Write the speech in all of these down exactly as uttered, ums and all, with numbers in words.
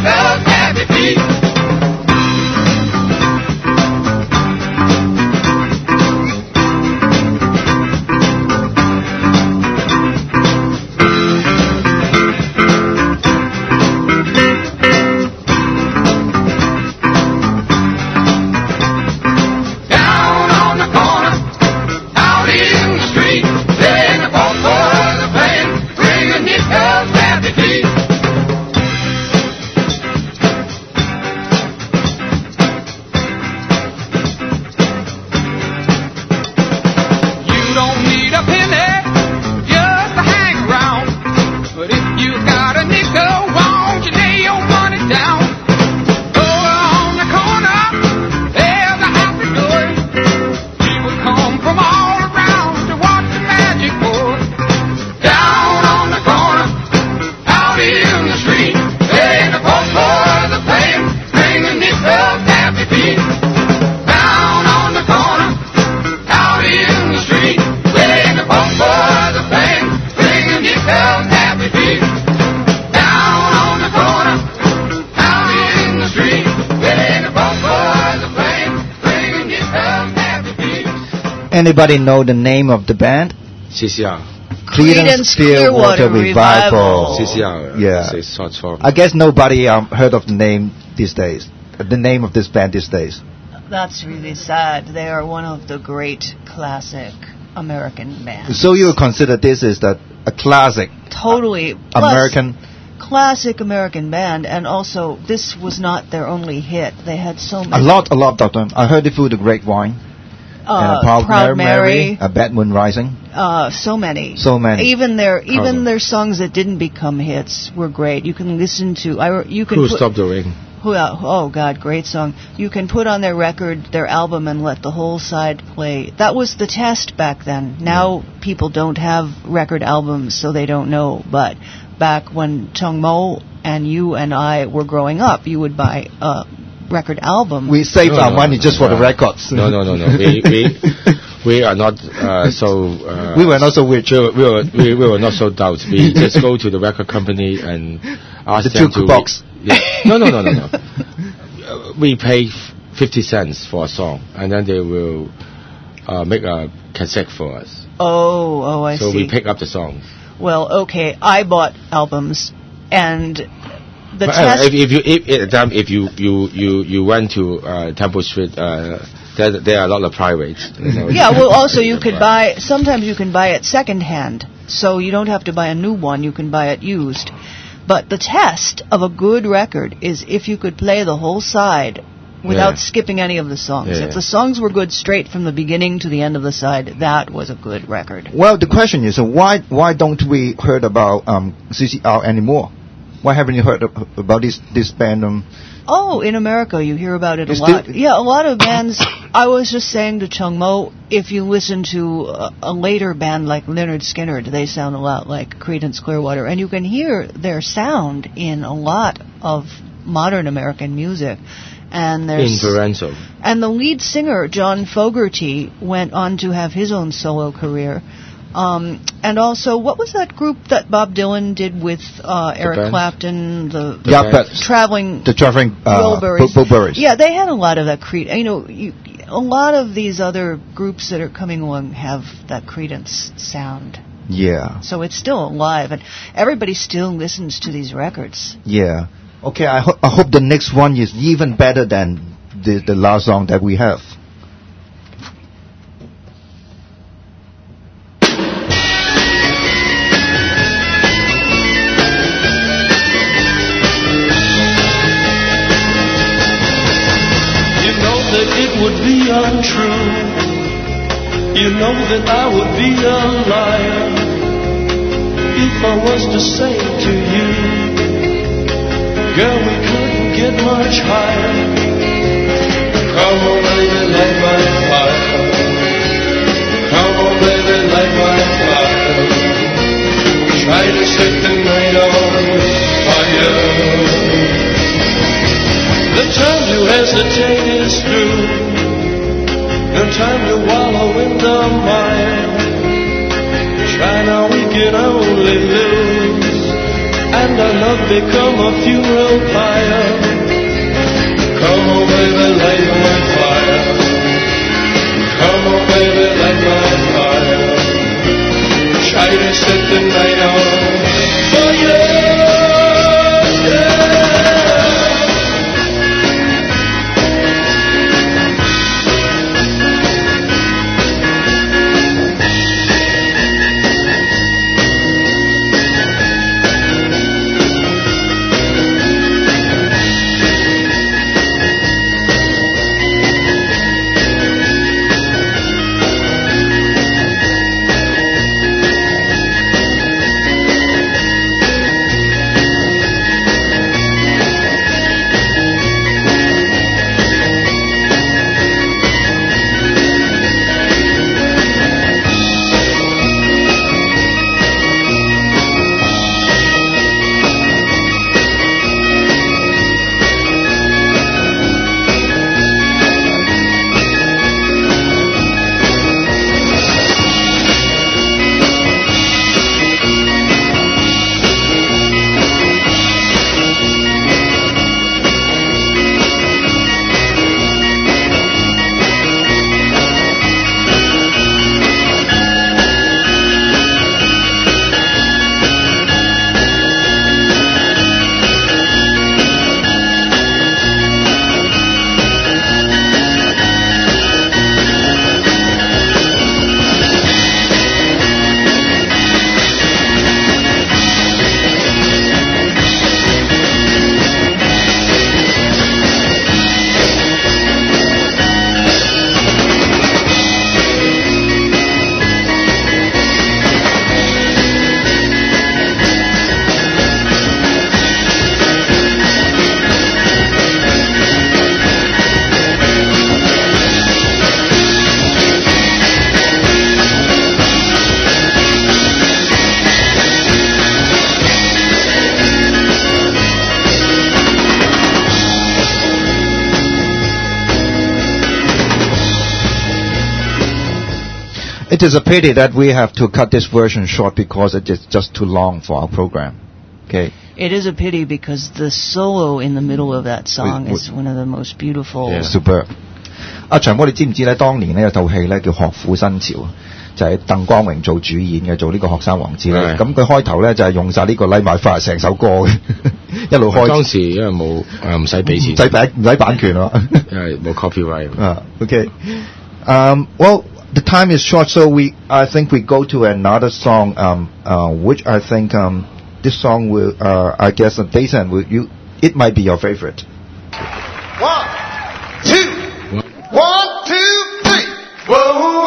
Nichols happy feet. Anybody know the name of the band? C C R. Creedence Clearwater Revival. C C R. Yeah. It's short form. I guess nobody um, heard of the name these days. The name of this band these days. That's really sad. They are one of the great classic American bands. So you consider this is the, a classic totally American classic American band, and also this was not their only hit. They had so many. A lot, a lot of them. I heard it through the grapevine. Uh, and a Proud, Proud Mary, Mary, a Bad Moon Rising. Uh, so many. So many. Even their even oh. their songs that didn't become hits were great. You can listen to. I you can. Who put, Stopped the Rain? Who? Oh God, great song. You can put on their record, their album, and let the whole side play. That was the test back then. Now yeah. people don't have record albums, so they don't know. But back when Chung Mo and you and I were growing up, you would buy a record album. We saved no, our no, money no, just no, for the records. No, no, no, no. We we, we are not uh, so. Uh, we were not so rich. We were, we were, we, we were not so doubt. We just go to the record company and ask the them to. box. Yeah. No, no, no, no, no. uh, we pay f- fifty cents for a song, and then they will uh, make a cassette for us. Oh, oh, I so see. So we pick up the songs. Well, okay. I bought albums, and the but, test. Uh, if, if you if, if, if you you you you went to uh, Temple Street, uh, there there are a lot of privates. You know, yeah. Well, also you could buy. Sometimes you can buy it secondhand, so you don't have to buy a new one. You can buy it used. But the test of a good record is if you could play the whole side without yeah. skipping any of the songs. Yeah, if yeah. the songs were good straight from the beginning to the end of the side, that was a good record. Well, the question is, uh, why why don't we heard about um, C C R anymore? Why haven't you heard of, about this this band? Um, oh, in America, you hear about it a still lot. Yeah, a lot of bands. I was just saying to Chung Mo, if you listen to a, a later band like Lynyrd Skynyrd, they sound a lot like Creedence Clearwater, and you can hear their sound in a lot of modern American music. And there's Inferential. And the lead singer, John Fogerty, went on to have his own solo career. Um, and also, what was that group that Bob Dylan did with uh, Eric band? Clapton? The, the yeah, but traveling the traveling uh, Bilberries. Yeah, they had a lot of that Creed. You know, you, a lot of these other groups that are coming along have that Creedence sound. Yeah. So it's still alive, and everybody still listens to these records. Yeah. Okay, I, ho- I hope the next one is even better than the, the last song that we have. You know that it would be untrue. You know that I would be a liar if I was to say to you, girl, we couldn't get much higher. Come on, baby, light my fire. Come on, baby, light my fire. Try to set the night on fire. The time to hesitate is through. No time to wallow in the mire. Try now, we can only lose. and our love become a funeral pyre. Come on, baby, light my fire. Come on, baby, light my fire. Try to set the night on fire. Yeah. It is a pity that we have to cut this version short because it is just too long for our program. Okay. It is a pity because the solo in the middle of that song We- we- is one of the most beautiful. Yeah. Super。阿長哥，你知唔知咧？當年呢有套戲咧叫《學府新潮》，就係鄧光榮做主演嘅，做呢個學生王子咧。 係咁佢開頭咧就係用晒呢個《Light My Fire》成首歌嘅，一路開。 當時因為冇誒唔使俾錢， 唔使版唔使版權咯。 因為冇 copyright。 Uh, okay. Um, well, the time is short, so we I think we go to another song, um, uh, which I think um, this song will, uh, I guess, uh, Jason, will you? It might be your favorite. One, two, one, two, three. Whoa,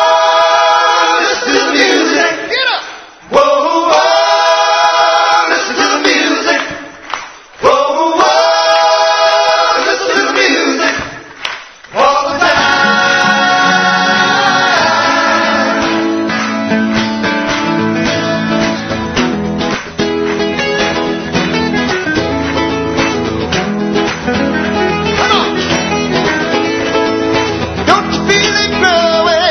whoa, listen to the music. Get up. Whoa, whoa, listen to the music. Whoa, whoa, listen to the music. All the time. Come on. Don't you feel it growing?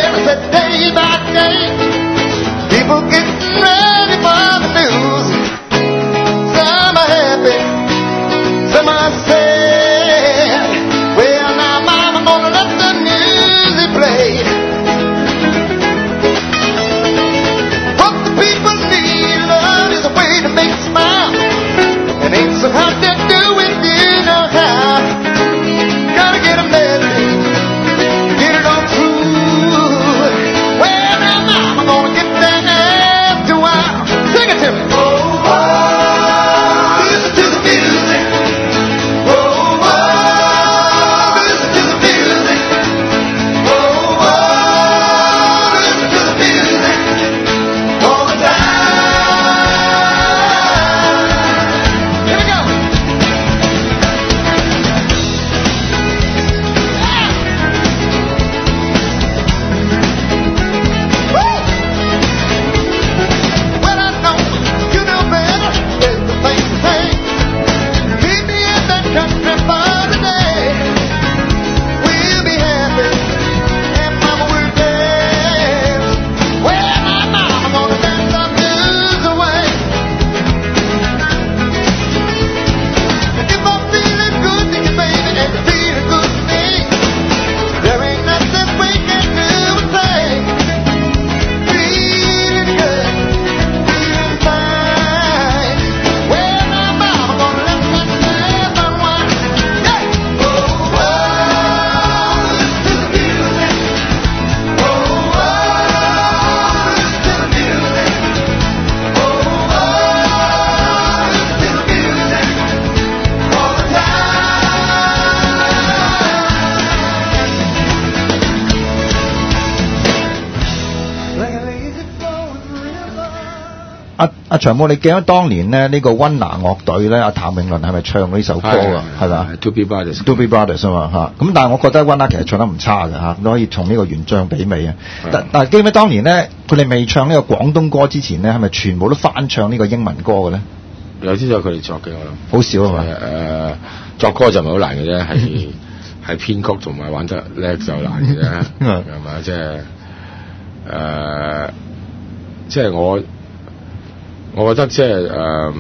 阿長毛，你記得當年咧呢、這個溫拿樂隊咧，阿譚詠麟係咪唱呢首歌啊？係嘛 ？Doobie Brothers，Doobie Brothers 啊嘛嚇。咁但係我覺得溫拿其實唱得唔差嘅嚇，都可以從呢個原唱媲美啊。但但係記唔記得當年咧，佢哋未唱呢個廣東歌之前咧，係咪全部都翻唱呢個英文歌嘅咧？ 有啲就佢哋作嘅，我諗。 好少係嘛？ 誒、呃，作歌就唔係好難嘅啫，係係編曲同埋玩得叻就難嘅啫，係嘛？即係誒，即係我。我覺得即係誒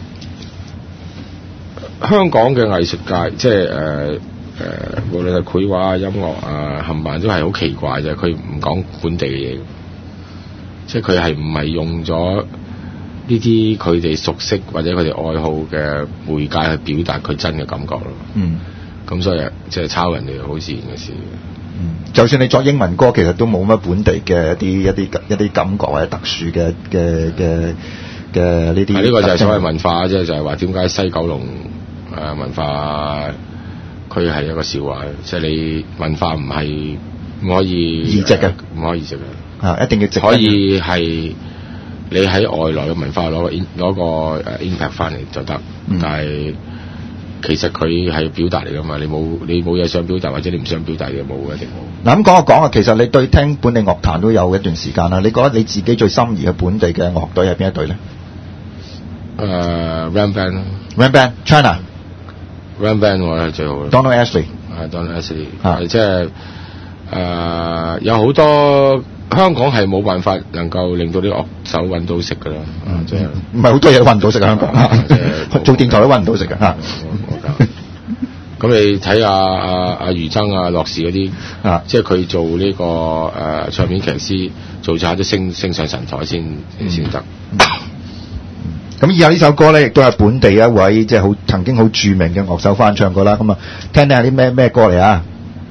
香港嘅藝術界，即係誒誒，無論係繪畫啊、音樂啊，冚唪唥都係好奇怪嘅。佢唔講本地嘅嘢，即係佢係唔係用咗呢啲佢哋熟悉或者佢哋愛好嘅媒介去表達佢真嘅感覺咯。嗯，咁所以即係抄人哋好自然嘅事。 嗯，就算你作英文歌，其實都冇乜本地嘅一啲一啲一啲感覺或者特殊嘅嘅嘅。嘅呢啲， 呢個就係所謂文化啫，就係話點解西九龍誒、呃、文化區係一個笑話，即係你文化唔係唔可以移植嘅， 唔可以移植嘅， 啊一定要植。 可以係你喺外來嘅文化攞個攞個誒 impact 翻嚟就得，嗯、但係其實佢係表達嚟㗎嘛，你冇你冇嘢想表達或者你唔想表達嘅冇一定冇。 嗱咁講就講啊，其實你對聽本地樂壇都有一段時間啦，你覺得你自己最心儀嘅本地嘅樂隊係邊一隊咧？ 誒、uh, Ram Band，Ram Band，China，Ram Band 我係最好嘅。 Donald Ashley， 係 Donald Ashley，係即係誒有好多香港係冇辦法能夠令到啲樂手揾到食㗎啦，即係唔係好多嘢都揾唔到食啊！香港，即係做電台都揾唔到食㗎嚇。 咁你睇下阿阿余爭啊、樂視嗰啲，啊，即係佢做呢、這個誒、呃、唱片騎師，做下都升升上神台先先得。 咁以後呢首歌咧，亦都係本地一位即係好曾經好著名嘅樂手翻唱過啦。咁啊，聽聽下啲咩咩歌嚟啊！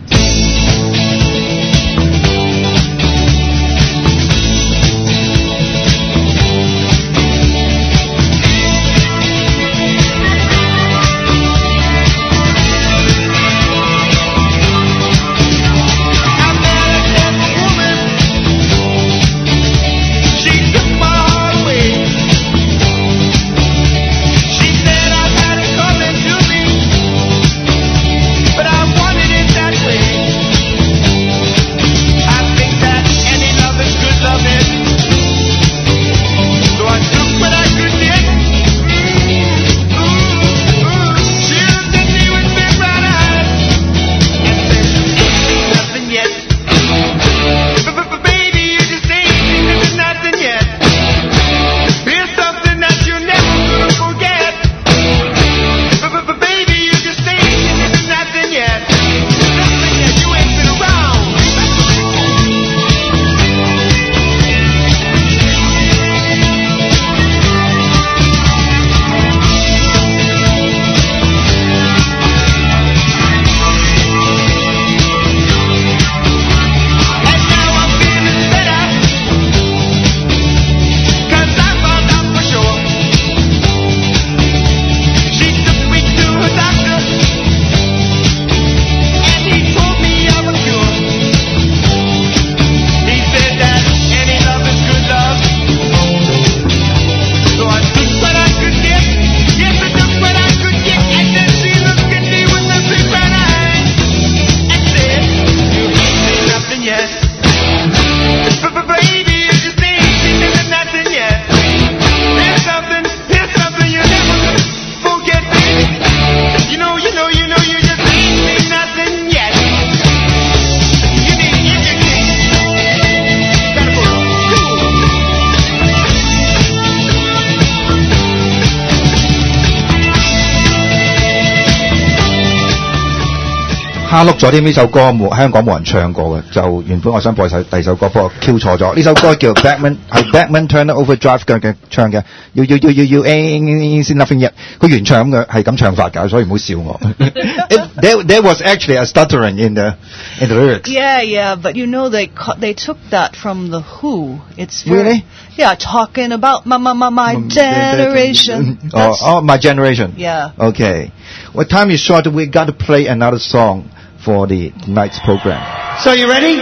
蝦碌咗添，呢首歌冇香港冇人唱過嘅，就原本我想播首第二首歌，不過 Q 錯咗。呢首歌叫 Batman 係 Batman Turner Overdrive 嘅嘅唱嘅，要要要要要 ain't seen nothing yet。佢原唱咁嘅係咁唱法㗎，所以唔好笑我。It, there, there was actually a stuttering in the in the lyrics. Yeah, yeah, but you know they they took that from the Who. It's very, really yeah, talking about my my my, my generation. Oh, oh, my generation. Yeah. Okay. Well, time is short. We got to play another song for the tonight's program. So you ready?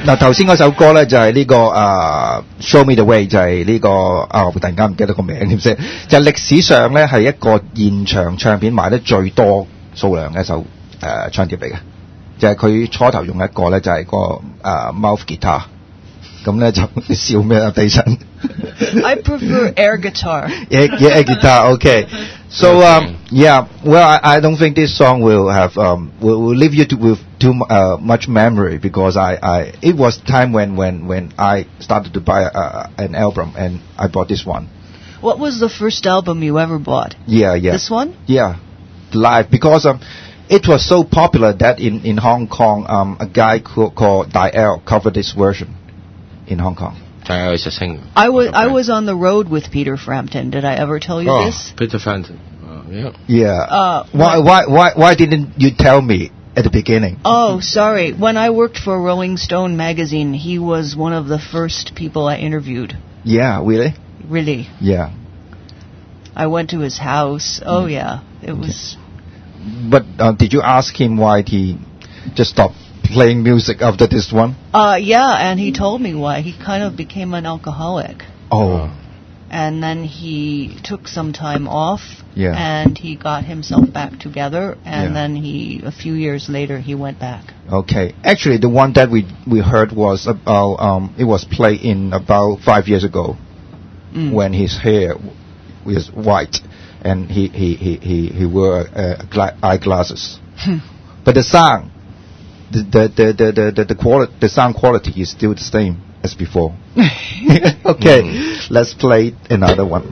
嗱，頭先嗰首歌咧就係呢個啊 Show Me the Way， 就係呢個啊，我突然間唔記得個名點先，就係歷史上咧係一個現場唱片賣得最多數量嘅一首誒唱碟嚟嘅，就係佢初頭用一個咧就係個啊 mouth guitar， 咁咧就笑咩啊，Jason I prefer air guitar. Yeah, yeah, air guitar. Okay. So um, yeah, well, I, I don't think this song will have um, will, will leave you to, with too uh, much memory because I, I it was time when, when, when I started to buy uh, an album and I bought this one. What was the first album you ever bought? Yeah, yeah. This one? Yeah, live because um, it was so popular that in, in Hong Kong um, a guy called, called Dial covered this version in Hong Kong. I was I was on the road with Peter Frampton. Did I ever tell you oh, this? Peter Frampton. Uh, yeah. Yeah. Uh, why why why why didn't you tell me at the beginning? Oh, sorry. When I worked for Rolling Stone magazine, he was one of the first people I interviewed. Yeah, really? Really. Yeah. I went to his house. Oh mm. yeah, it was. But uh, did you ask him why he just stopped playing music after this one? Uh, yeah, and he told me why. He kind of became an alcoholic. Oh. And then he took some time off. Yeah. And he got himself back together. And yeah. then he, a few years later, he went back. Okay. Actually, the one that we we heard was about, um, it was played in about five years ago mm. when his hair was white and he, he, he, he, he wore uh, gla- eyeglasses. But the song, The the the the the the, quality, the sound quality is still the same as before. Okay, mm. Let's play another one.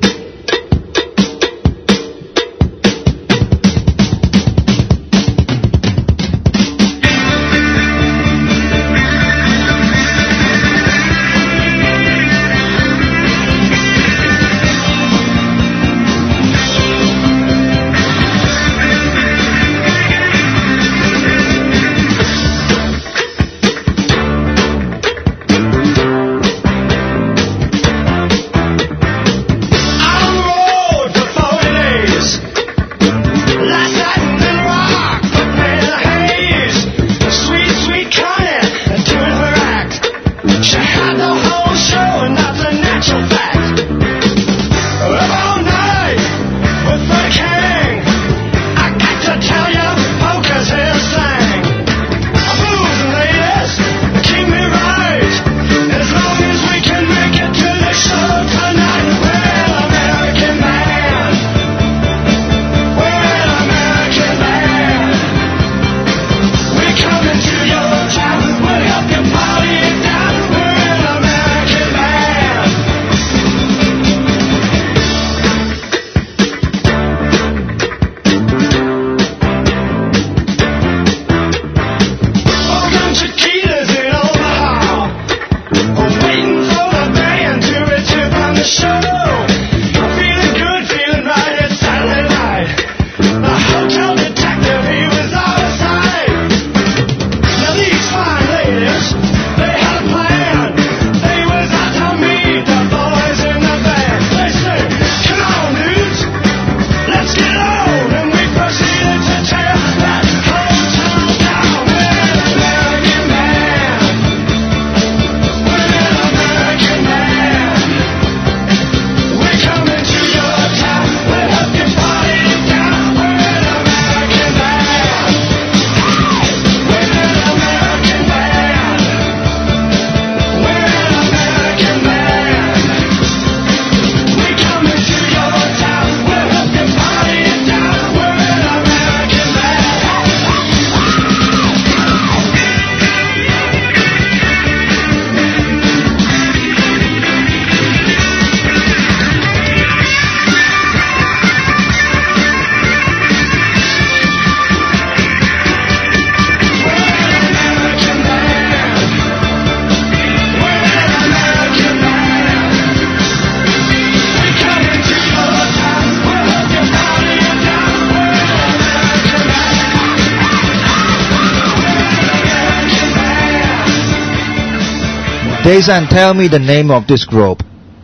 Jason, tell me the name of this group.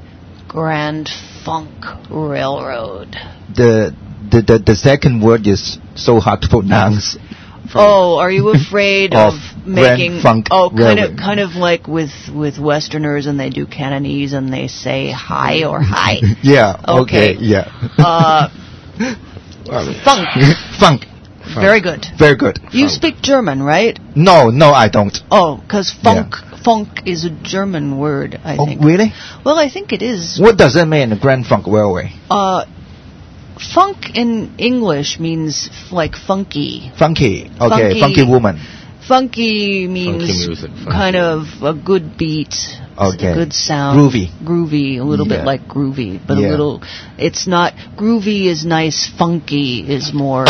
Grand Funk Railroad. The the, the, the second word is so hard to pronounce. Oh, are you afraid of, Of making Grand Funk oh kind of Railway. kind of like with with Westerners and they do Cantonese and they say hi or hi. Yeah. Okay. Okay. Yeah. Uh, funk. Funk. Very good. Very good. You speak German, right? No, no, I don't. Oh, because funk funk is a German word, I Oh, think. really? Well, I think it is. What does it mean, the Grand Funk Railway? Uh, funk in English means f- like funky. Funky. Okay, Funky. funky woman. Funky means Funky music, funky. kind of a good beat, Okay. a good sound. Groovy. Groovy, a little Yeah. bit like groovy, but Yeah. a little, it's not, groovy is nice, funky is more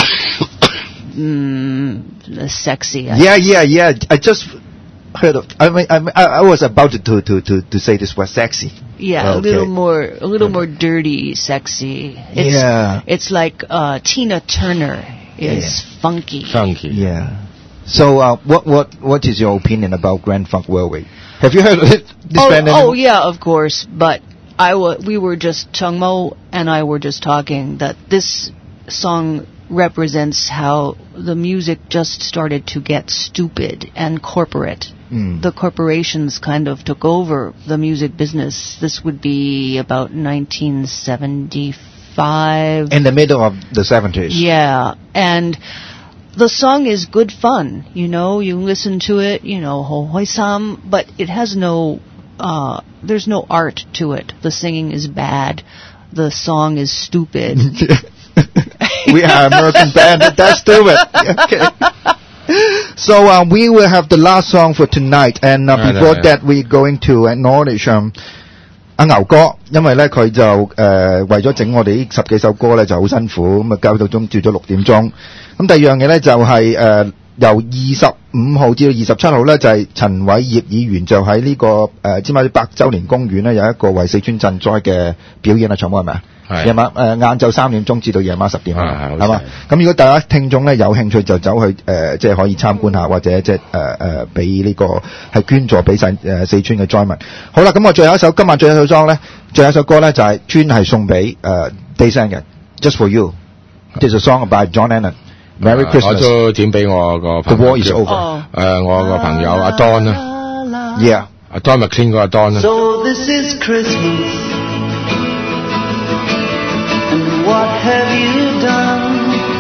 mm, sexy. I Yeah, yeah, yeah. I just heard of. I mean, I, mean, I, I was about to to to to say this word sexy. Yeah, a Okay. little more, a little more dirty, sexy. It's, Yeah. It's like uh, Tina Turner is Yeah. funky. Funky. Yeah. So, uh, what what what is your opinion about Grand Funk Railway? Have you heard of it? This Oh, band oh anymore? yeah, of course. But I wa- we were just Chung Mo and I were just talking that this song represents how the music just started to get stupid and corporate. Mm. The corporations kind of took over the music business. This would be about nineteen seventy-five. In the middle of the seventies. Yeah, and the song is good fun. You know, you listen to it, you know, ho hoi sam, but it has no, uh, there's no art to it. The singing is bad. The song is stupid. We are American band. That's stupid. Okay. So uh, we will have the last song for tonight, and uh, Right, before right, that we're going to acknowledge um, 阿牛哥，因為咧佢就誒、呃、為咗整我哋呢十幾首歌咧就好辛苦，咁啊交到中至咗六點鐘。咁第二樣嘢咧就係、是、誒、呃、由二十五號至到二十七號咧就係、是、陳偉業議員就喺呢、這個誒、呃、尖沙咀百周年公園咧有一個為四川賑災嘅表演啊，長毛係咪啊？ 係夜晚誒晏晝三點鐘至到夜晚十點係係啊， 好係嘛？咁如果大家聽眾咧有興趣就走去誒、呃、即係可以參觀下，或者即係誒誒俾呢個係捐助俾晒誒四川嘅災民。好啦，咁我最後一首今晚最後一首歌咧，最後一首歌咧就係、專係送俾誒 Daysang 嘅 ，Just for You。This is a song by John Lennon。Merry 我 Christmas。 都點俾我個 The 朋友 war is 叫 over。 哦誒，我個朋友阿 Don 啦， Yeah。 阿 Don McLean 嗰個阿 Don 啦。 So this is Christmas, and what have you done?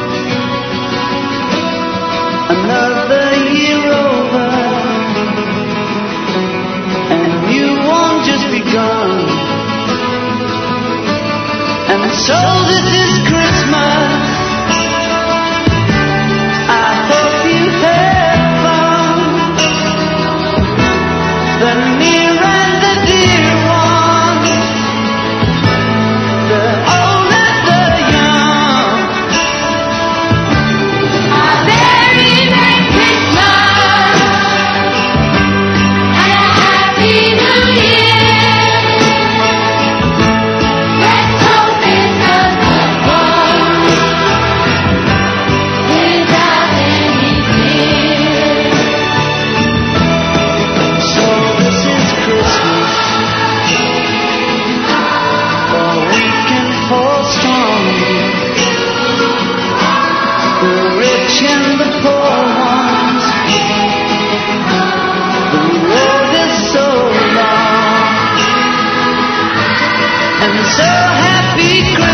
Another year over, and you won't just begun. And so this is Christmas. I hope you had fun. The near and the dear ones, the old and the young. A very Merry Christmas and a Happy New Year. Let's hope it's a good one without any fear. So this is Christmas, for weak and for strong, the rich and the poor ones. The road is so long, and so happy Christmas.